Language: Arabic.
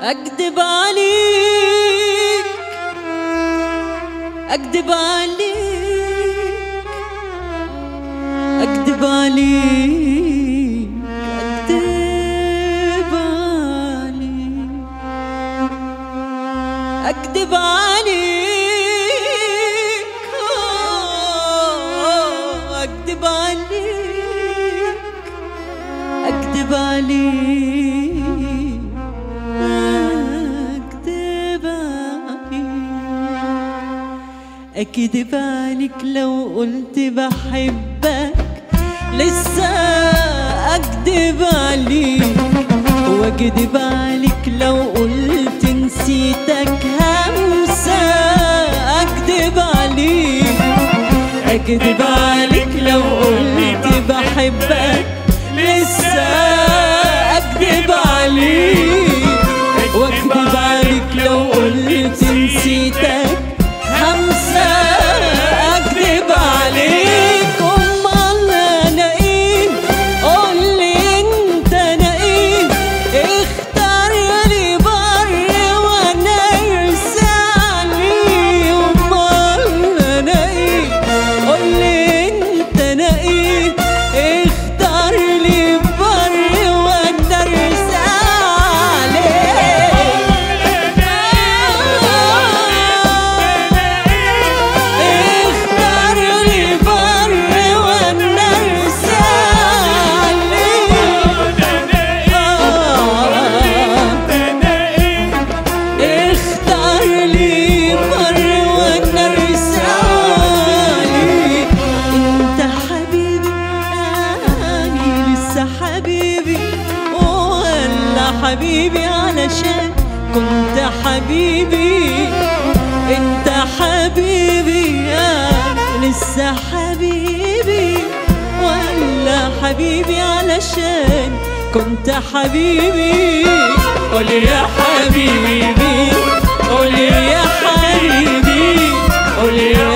أكدب عليك أكدب عليك أكدب عليك أكدب عليك أكدب عليك أكدب عليك أكدب عليك أكدب عليك لو قلت بحبك لسه أكدب عليك، وأكدب عليك لو قلت نسيتك همسة أكدب عليك، أكدب عليك لو قلت بحبك لسه أكدب عليك، وأكدب عليك لو قلت نسيتك همسة أكدب عليك. أمال أنا إيه؟ قولي أنت أنا إيه؟ اختار لي بر وأنا أرسى عليه. أمال أنا إيه؟ قولي أنت أنا إيه؟ اختار لي بر وأنا أرسى حبيبي علشان كنت حبيبي. انت حبيبي لسه حبيبي، ولا حبيبي علشان كنت حبيبي. قولي يا حبيبي قولي يا حبيبي قولي يا